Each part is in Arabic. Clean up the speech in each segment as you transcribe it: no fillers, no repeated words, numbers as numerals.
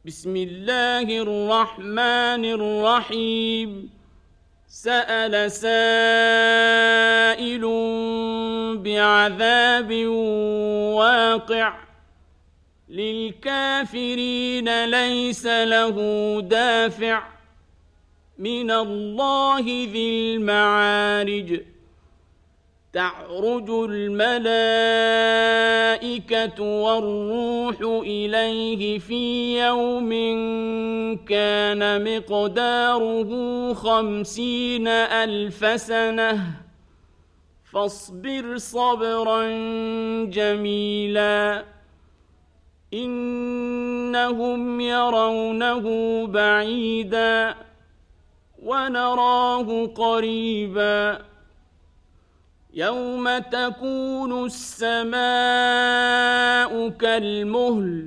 بسم الله الرحمن الرحيم. سأل سائل بعذاب واقع للكافرين ليس له دافع من الله ذي المعارج. تعرج الملائكة والروح إليه في يوم كان مقداره 50,000 سنة فاصبر صبرا جميلا إنهم يرونه بعيدا ونراه قريبا يوم تكون السماء كالمهل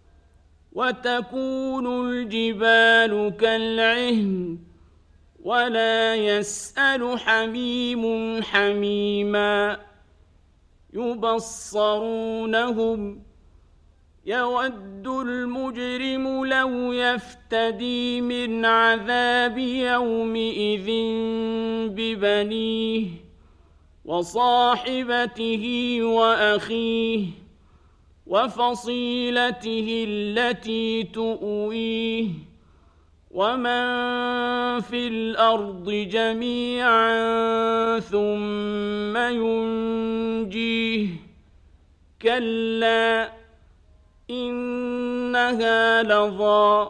وتكون الجبال كالعهن ولا يسأل حميم حميما يبصرونهم يود المجرم لو يفتدي من عذاب يومئذ ببنيه وصاحبته وأخيه وفصيلته التي تؤويه ومن في الأرض جميعا ثم ينجيه كلا إنها لظى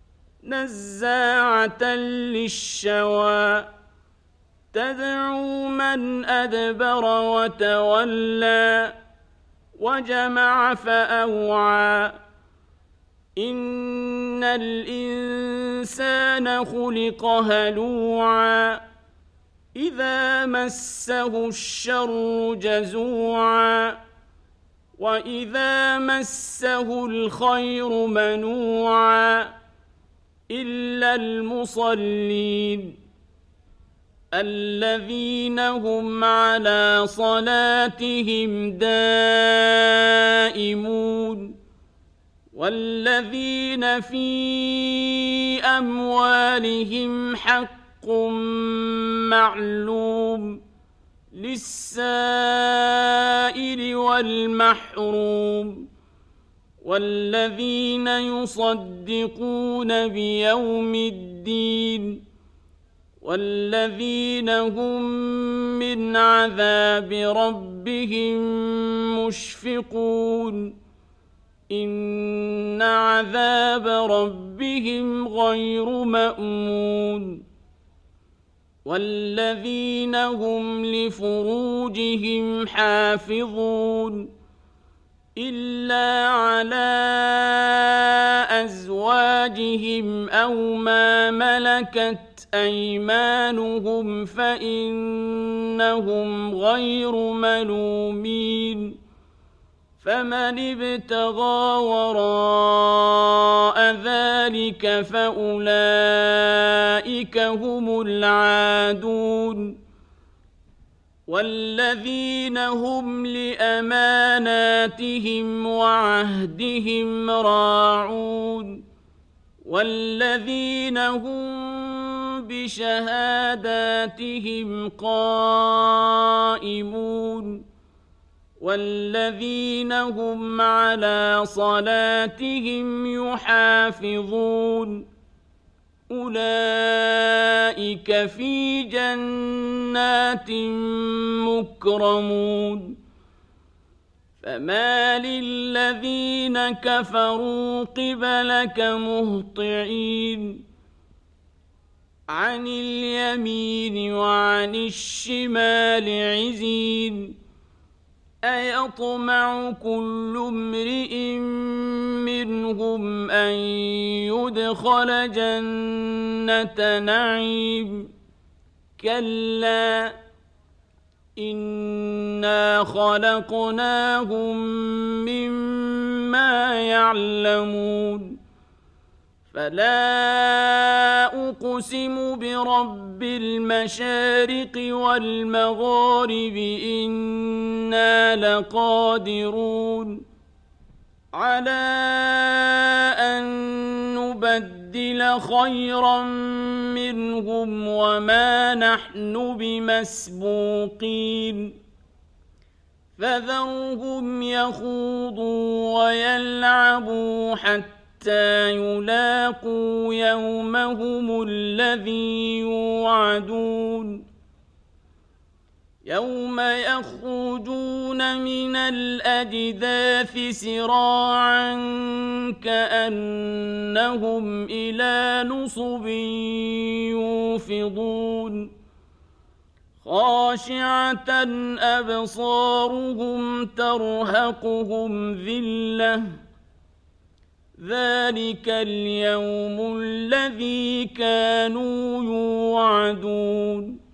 نزاعة للشوى تدعو من أدبر وتولى وجمع فأوعى إن الإنسان خلق هلوعا إذا مسه الشر جزوعا وإذا مسه الخير منوعا إلا المصلين الذين هم على صلاتهم دائمون والذين في أموالهم حق معلوم للسائل والمحروم والذين يصدقون بيوم الدين والذين هم من عذاب ربهم مشفقون إن عذاب ربهم غير مأمون والذين هم لفروجهم حافظون إلا على أزواجهم أو ما ملكت أيمانهم فإنهم غير ملومين فمن ابتغى وراء ذلك فأولئك هم العادون والذين هم لأماناتهم وعهدهم راعون والذين هم بشهاداتهم قائمون والذين هم على صلاتهم يحافظون أولئك في جنات مكرمون فما للذين كفروا قبلك مهطعين عن اليمين وعن الشمال عزين أيطمع كل امرئ منهم أن يدخل جنة نعيم كلا إنا خلقناهم مما يعلمون فلا أقسم برب المشارق والمغارب إنا لقادرون على أن نبدل خيرا منهم وما نحن بمسبوقين فذرهم يخوضوا ويلعبوا حتى يلاقوا يومهم الذي يوعدون يوم يخرجون من الأجداث سراعا كأنهم إلى نصب يوفضون خاشعة أبصارهم ترهقهم ذلة ذلك اليوم الذي كانوا يوعدون